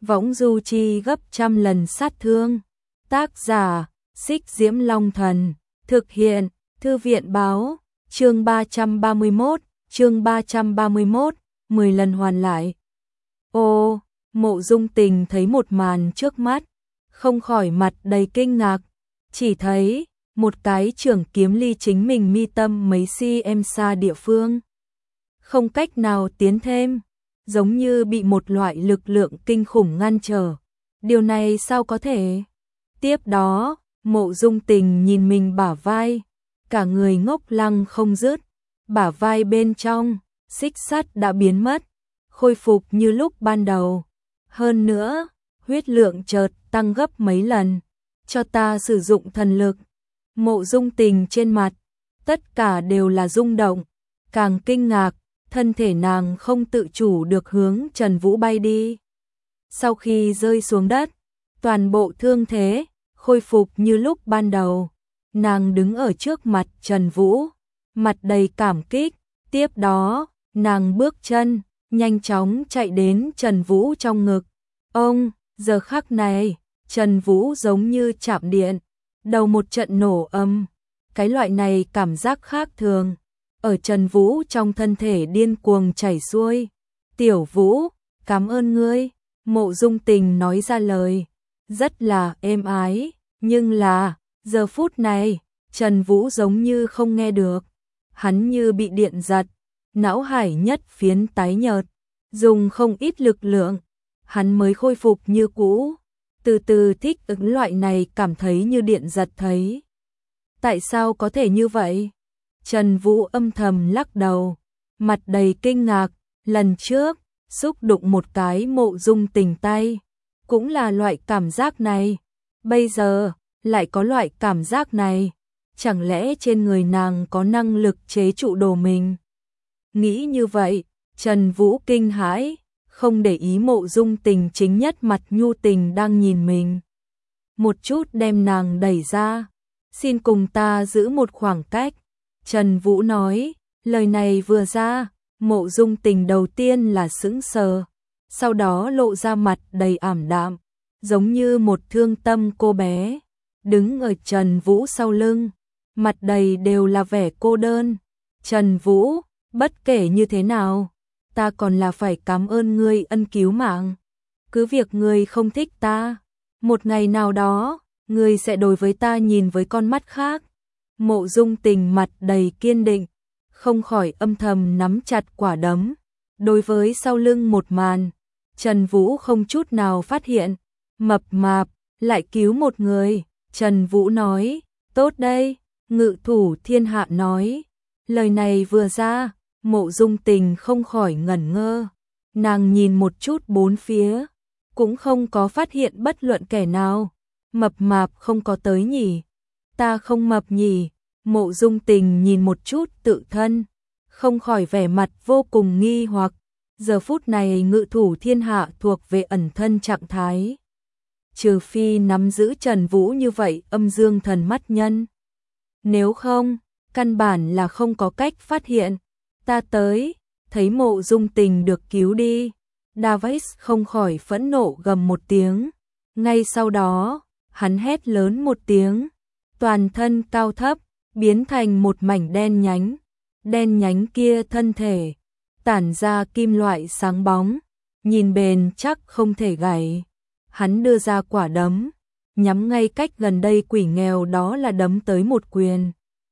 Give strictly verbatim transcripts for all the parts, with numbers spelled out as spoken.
võng du chi gấp trăm lần sát thương. Tác giả, Xích Diễm Long Thần, thực hiện, Thư viện báo, chương ba trăm ba mươi mốt, chương ba trăm ba mươi mốt, mười lần hoàn lại. Ô, Mộ Dung Tình thấy một màn trước mắt, không khỏi mặt đầy kinh ngạc, chỉ thấy một cái trường kiếm ly chính mình mi tâm mấy cm xa địa phương. Không cách nào tiến thêm, giống như bị một loại lực lượng kinh khủng ngăn trở. Điều này sao có thể? Tiếp đó, Mộ Dung Tình nhìn mình bả vai, cả người ngốc lăng không dứt, bả vai bên trong, xích sắt đã biến mất, khôi phục như lúc ban đầu. Hơn nữa, huyết lượng chợt tăng gấp mấy lần, cho ta sử dụng thần lực. Mộ Dung Tình trên mặt, tất cả đều là rung động, càng kinh ngạc, thân thể nàng không tự chủ được hướng Trần Vũ bay đi. Sau khi rơi xuống đất, toàn bộ thương thế khôi phục như lúc ban đầu. Nàng đứng ở trước mặt Trần Vũ, mặt đầy cảm kích, tiếp đó, nàng bước chân, nhanh chóng chạy đến Trần Vũ trong ngực. Ông, giờ khắc này, Trần Vũ giống như chạm điện, đầu một trận nổ âm, cái loại này cảm giác khác thường, ở Trần Vũ trong thân thể điên cuồng chảy xuôi. Tiểu Vũ, cảm ơn ngươi, Mộ Dung Tình nói ra lời, rất là êm ái, nhưng là, giờ phút này, Trần Vũ giống như không nghe được, hắn như bị điện giật, não hải nhất phiến tái nhợt, dùng không ít lực lượng, hắn mới khôi phục như cũ, từ từ thích ứng loại này cảm thấy như điện giật thấy. Tại sao có thể như vậy? Trần Vũ âm thầm lắc đầu, mặt đầy kinh ngạc, lần trước, xúc đụng một cái Mộ Dung Tình tay, cũng là loại cảm giác này, bây giờ, lại có loại cảm giác này, chẳng lẽ trên người nàng có năng lực chế trụ đồ mình? Nghĩ như vậy, Trần Vũ kinh hãi, không để ý Mộ Dung Tình chính nhất mặt nhu tình đang nhìn mình. Một chút đem nàng đẩy ra, xin cùng ta giữ một khoảng cách. Trần Vũ nói, lời này vừa ra, Mộ Dung Tình đầu tiên là sững sờ, sau đó lộ ra mặt đầy ảm đạm, giống như một thương tâm cô bé, đứng ở Trần Vũ sau lưng, mặt đầy đều là vẻ cô đơn. Trần Vũ, bất kể như thế nào, ta còn là phải cảm ơn ngươi ân cứu mạng. Cứ việc ngươi không thích ta, một ngày nào đó, ngươi sẽ đối với ta nhìn với con mắt khác. Mộ Dung Tình mặt đầy kiên định, không khỏi âm thầm nắm chặt quả đấm. Đối với sau lưng một màn, Trần Vũ không chút nào phát hiện, mập mạp, lại cứu một người. Trần Vũ nói, tốt đây, Ngự Thủ Thiên Hạ nói. Lời này vừa ra, Mộ Dung Tình không khỏi ngẩn ngơ, nàng nhìn một chút bốn phía, cũng không có phát hiện bất luận kẻ nào. Mập mạp không có tới nhỉ? Ta không mập nhỉ? Mộ Dung Tình nhìn một chút tự thân, không khỏi vẻ mặt vô cùng nghi hoặc. Giờ phút này Ngự Thủ Thiên Hạ thuộc về ẩn thân trạng thái, trừ phi nắm giữ Trần Vũ như vậy âm dương thần mắt nhân, nếu không, căn bản là không có cách phát hiện. Ta tới, thấy Mộ Dung Tình được cứu đi, Davis không khỏi phẫn nộ gầm một tiếng, ngay sau đó, hắn hét lớn một tiếng, toàn thân cao thấp, biến thành một mảnh đen nhánh, đen nhánh kia thân thể, tản ra kim loại sáng bóng, nhìn bền chắc không thể gãy. Hắn đưa ra quả đấm, nhắm ngay cách gần đây quỷ nghèo đó là đấm tới một quyền.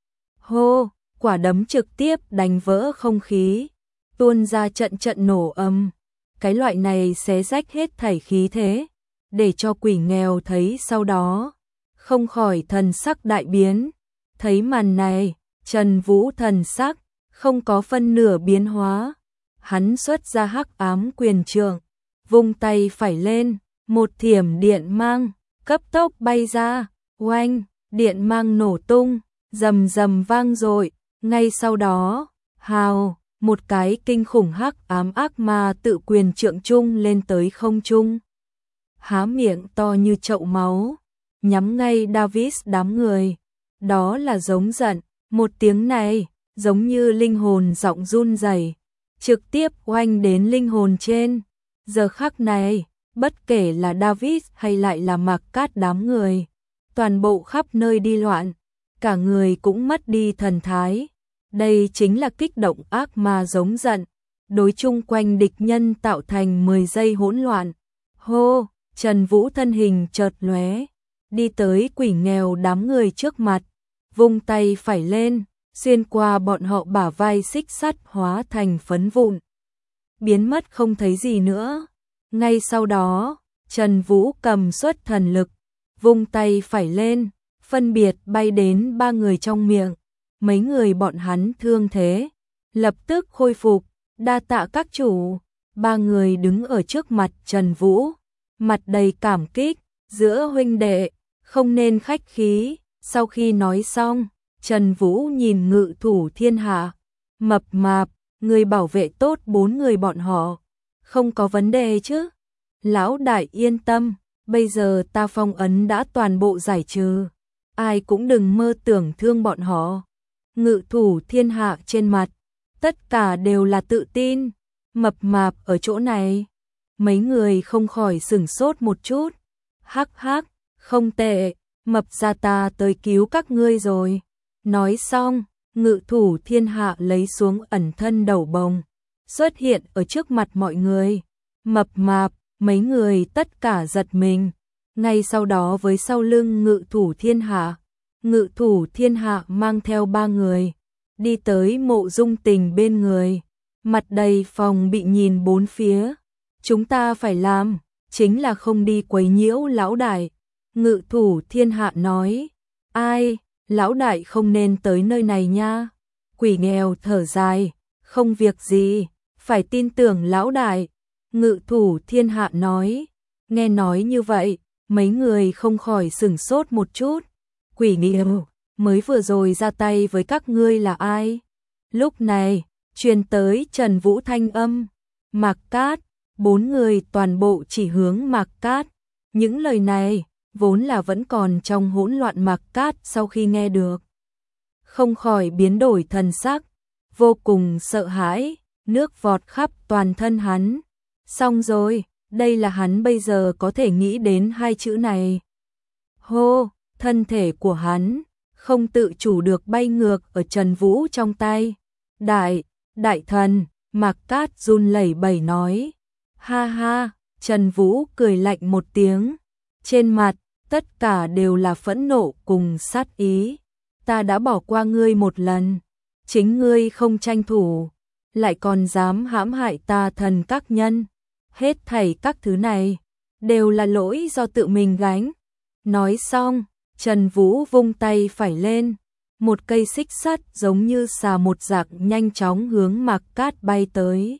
Hô, quả đấm trực tiếp đánh vỡ không khí, tuôn ra trận trận nổ âm, cái loại này xé rách hết thảy khí thế, để cho quỷ nghèo thấy sau đó, không khỏi thần sắc đại biến. Thấy màn này, Trần Vũ thần sắc không có phân nửa biến hóa, hắn xuất ra hắc ám quyền trượng, vung tay phải lên, một thiểm điện mang cấp tốc bay ra, oanh, điện mang nổ tung, rầm rầm vang dội, ngay sau đó, hào, một cái kinh khủng hắc ám ác ma tự quyền trượng trung lên tới không trung, há miệng to như chậu máu, nhắm ngay Davis đám người. Đó là giống giận, một tiếng này, giống như linh hồn giọng run rẩy, trực tiếp oanh đến linh hồn trên. Giờ khắc này, Bất kể là David hay lại là Mạc Cát đám người, toàn bộ khắp nơi đi loạn, cả người cũng mất đi thần thái. Đây chính là kích động ác ma giống giận, đối chung quanh địch nhân tạo thành mười giây hỗn loạn. Hô, Trần Vũ thân hình chợt lóe, đi tới quỷ nghèo đám người trước mặt, vung tay phải lên, xuyên qua bọn họ bả vai xích sắt hóa thành phấn vụn, biến mất không thấy gì nữa. Ngay sau đó, Trần Vũ cầm xuất thần lực, vung tay phải lên, phân biệt bay đến ba người trong miệng. Mấy người bọn hắn thương thế, lập tức khôi phục, đa tạ các chủ. Ba người đứng ở trước mặt Trần Vũ, mặt đầy cảm kích, giữa huynh đệ, không nên khách khí. Sau khi nói xong, Trần Vũ nhìn Ngự Thủ Thiên Hạ, mập mạp, người bảo vệ tốt bốn người bọn họ, không có vấn đề chứ? Lão đại yên tâm, bây giờ ta phong ấn đã toàn bộ giải trừ, ai cũng đừng mơ tưởng thương bọn họ. Ngự Thủ Thiên Hạ trên mặt, tất cả đều là tự tin. Mập mạp ở chỗ này, mấy người không khỏi sửng sốt một chút. Hắc hắc, không tệ, mập gia ta tới cứu các ngươi rồi. Nói xong, Ngự Thủ Thiên Hạ lấy xuống ẩn thân đầu bồng, xuất hiện ở trước mặt mọi người. Mập mạp, mấy người tất cả giật mình. Ngay sau đó với sau lưng Ngự Thủ Thiên Hạ, Ngự Thủ Thiên Hạ mang theo ba người, đi tới Mộ Dung Tình bên người, mặt đầy phòng bị nhìn bốn phía. Chúng ta phải làm, chính là không đi quấy nhiễu lão đại. Ngự Thủ Thiên Hạ nói, ai, lão đại không nên tới nơi này nha. Quỷ nghèo thở dài, không việc gì, phải tin tưởng lão đại. Ngự Thủ Thiên Hạ nói, nghe nói như vậy, mấy người không khỏi sửng sốt một chút. Quỷ nghèo, mới vừa rồi ra tay với các ngươi là ai? Lúc này, truyền tới Trần Vũ thanh âm, Mạc Cát, bốn người toàn bộ chỉ hướng Mạc Cát. Những lời này, vốn là vẫn còn trong hỗn loạn Mạc Cát sau khi nghe được, không khỏi biến đổi thần sắc, vô cùng sợ hãi, nước vọt khắp toàn thân hắn. Xong rồi, đây là hắn bây giờ có thể nghĩ đến hai chữ này. Hô, thân thể của hắn không tự chủ được bay ngược ở Trần Vũ trong tay. Đại, đại thần, Mạc Cát run lẩy bẩy nói. Ha ha, Trần Vũ cười lạnh một tiếng. Trên mặt, tất cả đều là phẫn nộ cùng sát ý. Ta đã bỏ qua ngươi một lần, chính ngươi không tranh thủ, lại còn dám hãm hại ta thần các nhân. Hết thảy các thứ này, đều là lỗi do tự mình gánh. Nói xong, Trần Vũ vung tay phải lên, một cây xích sắt giống như xà một dạng nhanh chóng hướng Mạc Cát bay tới.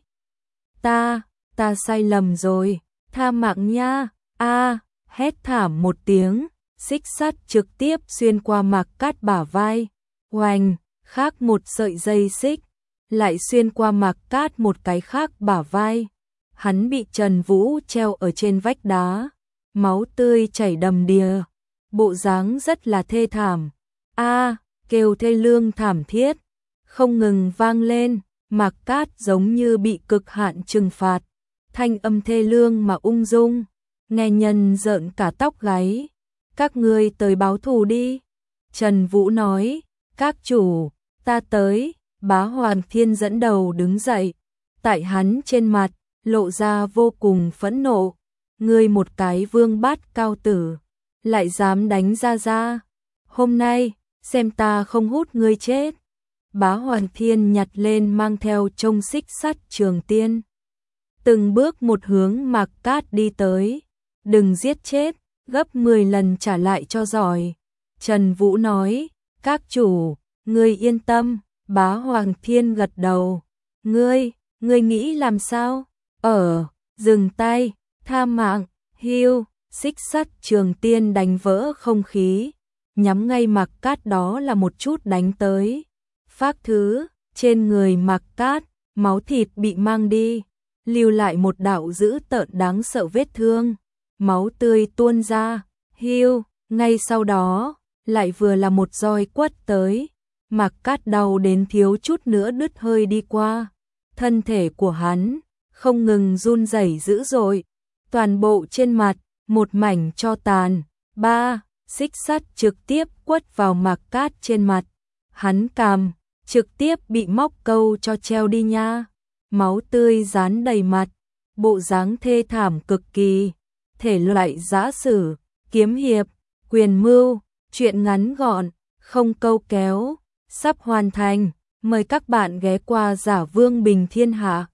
Ta, ta sai lầm rồi, tha mạng nha. A, hét thảm một tiếng, xích sắt trực tiếp xuyên qua Mạc Cát bả vai. Oanh, khác một sợi dây xích, lại xuyên qua Mạc Cát một cái khác bả vai. Hắn bị Trần Vũ treo ở trên vách đá, máu tươi chảy đầm đìa, bộ dáng rất là thê thảm. A, kêu thê lương thảm thiết, không ngừng vang lên. Mạc Cát giống như bị cực hạn trừng phạt, thanh âm thê lương mà ung dung, nghe nhân rợn cả tóc gáy. Các ngươi tới báo thù đi. Trần Vũ nói, các chủ, ta tới. Bá Hoàng Thiên dẫn đầu đứng dậy, tại hắn trên mặt lộ ra vô cùng phẫn nộ. Ngươi một cái vương bát cao tử, lại dám đánh ra ra. Hôm nay, xem ta không hút ngươi chết. Bá Hoàng Thiên nhặt lên mang theo trông xích sắt trường tiên, từng bước một hướng Mạc Cát đi tới. Đừng giết chết, gấp mười lần trả lại cho giỏi. Trần Vũ nói, các chủ, ngươi yên tâm. Bá Hoàng Thiên gật đầu. Ngươi, ngươi nghĩ làm sao? Ở, dừng tay, tha mạng, hiu, xích sắt trường tiên đánh vỡ không khí, nhắm ngay Mạc Cát đó là một chút đánh tới. Phác thứ, trên người Mạc Cát, máu thịt bị mang đi, lưu lại một đạo dữ tợn đáng sợ vết thương, máu tươi tuôn ra, hiu, ngay sau đó, lại vừa là một roi quất tới. Mạc Cát đau đến thiếu chút nữa đứt hơi đi qua, thân thể của hắn không ngừng run rẩy dữ dội. toàn bộ trên mặt, một mảnh tro tàn. Ba, xích sắt trực tiếp quất vào Mạc Cát trên mặt. Hắn cằm, trực tiếp bị móc câu cho treo đi nha. Máu tươi dán đầy mặt, bộ dáng thê thảm cực kỳ. Thể loại giã sử, kiếm hiệp, quyền mưu, truyện ngắn gọn, không câu kéo, sắp hoàn thành. Mời các bạn ghé qua Giả Vương Bình Thiên Hạ.